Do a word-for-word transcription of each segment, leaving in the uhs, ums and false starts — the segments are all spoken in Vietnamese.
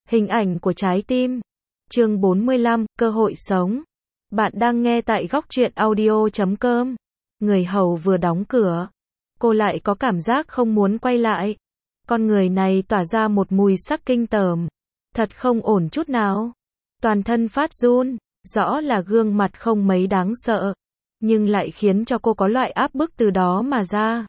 Hình ảnh của trái tim. Chương bốn mươi lăm, cơ hội sống. Bạn đang nghe tại góc truyện audio chấm com. Người hầu vừa đóng cửa, cô lại có cảm giác không muốn quay lại. Con người này tỏa ra một mùi sắc kinh tởm. Thật không ổn chút nào. Toàn thân phát run, rõ là gương mặt không mấy đáng sợ, nhưng lại khiến cho cô có loại áp bức từ đó mà ra.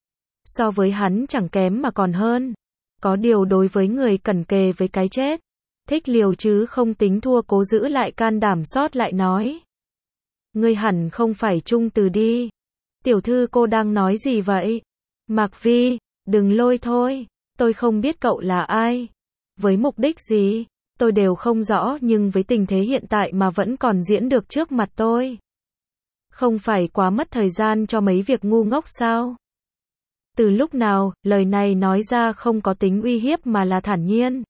So với hắn chẳng kém mà còn hơn. Có điều đối với người cận kề với cái chết, thích liều chứ không tính thua, cố giữ lại can đảm sót lại nói. Ngươi hẳn không phải Trung Từ đi. Tiểu thư, cô đang nói gì vậy? Mạc Vi, đừng lôi thôi. Tôi không biết cậu là ai. Với mục đích gì, tôi đều không rõ, nhưng với tình thế hiện tại mà vẫn còn diễn được trước mặt tôi. Không phải quá mất thời gian cho mấy việc ngu ngốc sao? Từ lúc nào, lời này nói ra không có tính uy hiếp mà là thản nhiên.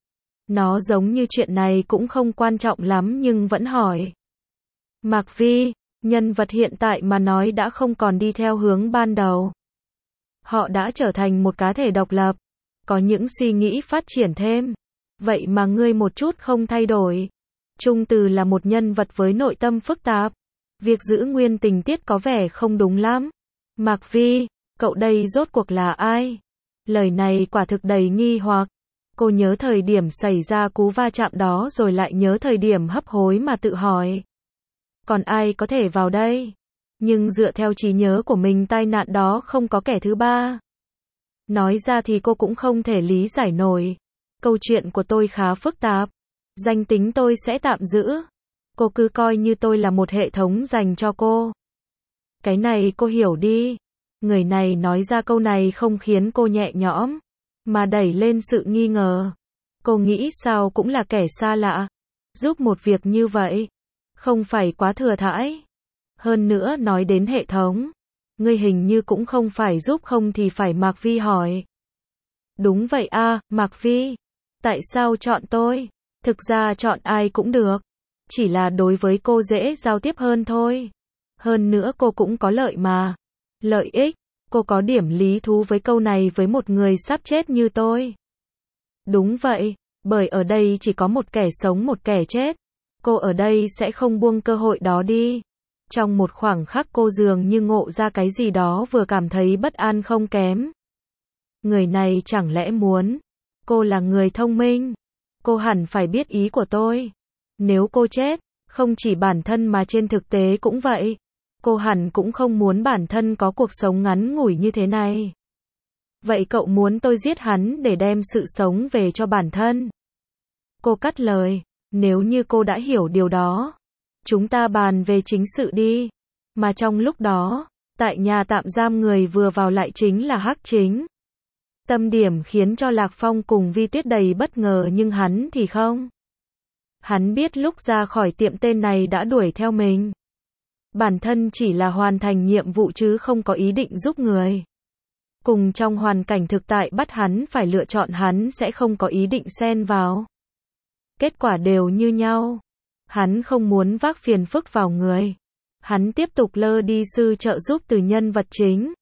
Nó giống như chuyện này cũng không quan trọng lắm nhưng vẫn hỏi. Mạc Vi, nhân vật hiện tại mà nói đã không còn đi theo hướng ban đầu. Họ đã trở thành một cá thể độc lập, có những suy nghĩ phát triển thêm. Vậy mà ngươi một chút không thay đổi. Trung Từ là một nhân vật với nội tâm phức tạp. Việc giữ nguyên tình tiết có vẻ không đúng lắm. Mạc Vi, cậu đây rốt cuộc là ai? Lời này quả thực đầy nghi hoặc. Cô nhớ thời điểm xảy ra cú va chạm đó rồi lại nhớ thời điểm hấp hối mà tự hỏi. Còn ai có thể vào đây? Nhưng dựa theo trí nhớ của mình, tai nạn đó không có kẻ thứ ba. Nói ra thì cô cũng không thể lý giải nổi. Câu chuyện của tôi khá phức tạp. Danh tính tôi sẽ tạm giữ. Cô cứ coi như tôi là một hệ thống dành cho cô. Cái này cô hiểu đi. Người này nói ra câu này không khiến cô nhẹ nhõm, mà đẩy lên sự nghi ngờ. Cô nghĩ sao cũng là kẻ xa lạ. Giúp một việc như vậy, không phải quá thừa thãi. Hơn nữa nói đến hệ thống, ngươi hình như cũng không phải giúp không thì phải? Mạc Vi hỏi. Đúng vậy a, Mạc Vi. Tại sao chọn tôi? Thực ra chọn ai cũng được. Chỉ là đối với cô dễ giao tiếp hơn thôi. Hơn nữa cô cũng có lợi mà. Lợi ích? Cô có điểm lý thú với câu này với một người sắp chết như tôi. Đúng vậy, bởi ở đây chỉ có một kẻ sống một kẻ chết. Cô ở đây sẽ không buông cơ hội đó đi. Trong một khoảng khắc cô dường như ngộ ra cái gì đó, vừa cảm thấy bất an không kém. Người này chẳng lẽ muốn... Cô là người thông minh. Cô hẳn phải biết ý của tôi. Nếu cô chết, không chỉ bản thân mà trên thực tế cũng vậy. Cô hẳn cũng không muốn bản thân có cuộc sống ngắn ngủi như thế này. Vậy cậu muốn tôi giết hắn để đem sự sống về cho bản thân? Cô cắt lời. Nếu như cô đã hiểu điều đó, chúng ta bàn về chính sự đi. Mà trong lúc đó, tại nhà tạm giam người vừa vào lại chính là Hắc Chính. Tâm điểm khiến cho Lạc Phong cùng Vi Tuyết đầy bất ngờ, nhưng hắn thì không. Hắn biết lúc ra khỏi tiệm tên này đã đuổi theo mình. Bản thân chỉ là hoàn thành nhiệm vụ chứ không có ý định giúp người. Cùng trong hoàn cảnh thực tại bắt hắn phải lựa chọn, hắn sẽ không có ý định xen vào. Kết quả đều như nhau. Hắn không muốn vác phiền phức vào người. Hắn tiếp tục lơ đi sự trợ giúp từ nhân vật chính.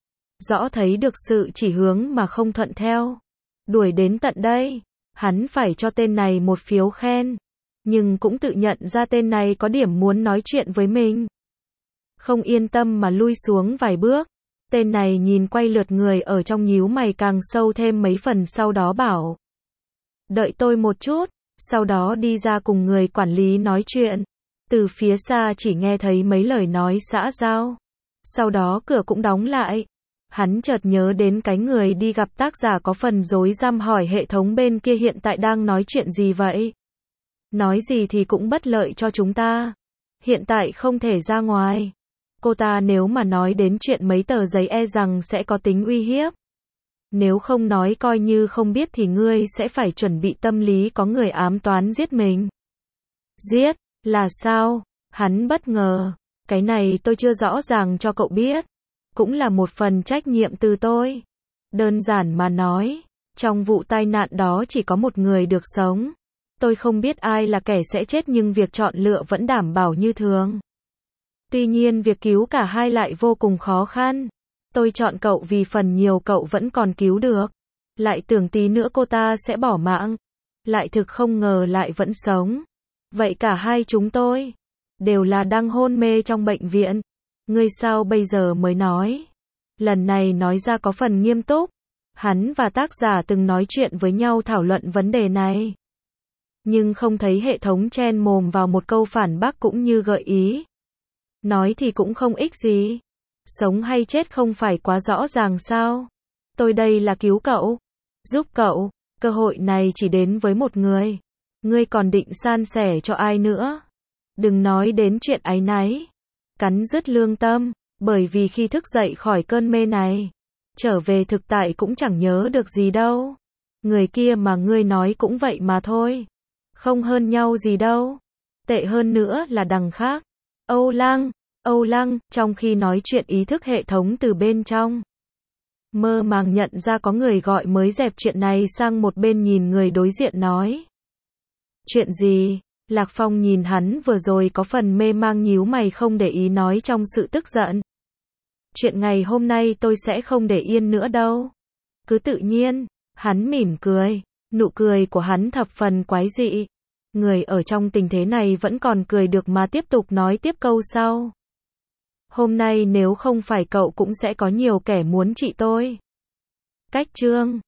Rõ thấy được sự chỉ hướng mà không thuận theo. Đuổi đến tận đây, hắn phải cho tên này một phiếu khen. Nhưng cũng tự nhận ra tên này có điểm muốn nói chuyện với mình. Không yên tâm mà lui xuống vài bước. Tên này nhìn quay lượt người ở trong, nhíu mày càng sâu thêm mấy phần, sau đó bảo. Đợi tôi một chút. Sau đó đi ra cùng người quản lý nói chuyện. Từ phía xa chỉ nghe thấy mấy lời nói xã giao. Sau đó cửa cũng đóng lại. Hắn chợt nhớ đến cái người đi gặp tác giả có phần rối rắm, hỏi hệ thống bên kia hiện tại đang nói chuyện gì vậy? Nói gì thì cũng bất lợi cho chúng ta. Hiện tại không thể ra ngoài. Cô ta nếu mà nói đến chuyện mấy tờ giấy e rằng sẽ có tính uy hiếp. Nếu không nói coi như không biết thì ngươi sẽ phải chuẩn bị tâm lý có người ám toán giết mình. Giết? Là sao? Hắn bất ngờ. Cái này tôi chưa rõ ràng cho cậu biết. Cũng là một phần trách nhiệm từ tôi. Đơn giản mà nói, trong vụ tai nạn đó chỉ có một người được sống. Tôi không biết ai là kẻ sẽ chết, nhưng việc chọn lựa vẫn đảm bảo như thường. Tuy nhiên việc cứu cả hai lại vô cùng khó khăn. Tôi chọn cậu vì phần nhiều cậu vẫn còn cứu được. Lại tưởng tí nữa cô ta sẽ bỏ mạng. lại thực không ngờ lại vẫn sống. Vậy cả hai chúng tôi đều là đang hôn mê trong bệnh viện. Ngươi sao bây giờ mới nói? Lần này nói ra có phần nghiêm túc. Hắn và tác giả từng nói chuyện với nhau thảo luận vấn đề này. Nhưng không thấy hệ thống chen mồm vào một câu phản bác cũng như gợi ý. Nói thì cũng không ích gì. Sống hay chết không phải quá rõ ràng sao? Tôi đây là cứu cậu, giúp cậu, cơ hội này chỉ đến với một người. Ngươi còn định san sẻ cho ai nữa? Đừng nói đến chuyện áy náy. Cắn rứt lương tâm, bởi vì khi thức dậy khỏi cơn mê này, trở về thực tại cũng chẳng nhớ được gì đâu. Người kia mà ngươi nói cũng vậy mà thôi. Không hơn nhau gì đâu. Tệ hơn nữa là đằng khác. Âu Lăng, Âu Lăng, trong khi nói chuyện ý thức hệ thống từ bên trong. Mơ màng nhận ra có người gọi mới dẹp chuyện này sang một bên nhìn người đối diện nói. Chuyện gì? Lạc Phong nhìn hắn vừa rồi có phần mê mang nhíu mày không để ý nói trong sự tức giận. Chuyện ngày hôm nay tôi sẽ không để yên nữa đâu. Cứ tự nhiên, hắn mỉm cười, nụ cười của hắn thập phần quái dị. Người ở trong tình thế này vẫn còn cười được mà tiếp tục nói tiếp câu sau. Hôm nay nếu không phải cậu cũng sẽ có nhiều kẻ muốn trị tôi. Cách chương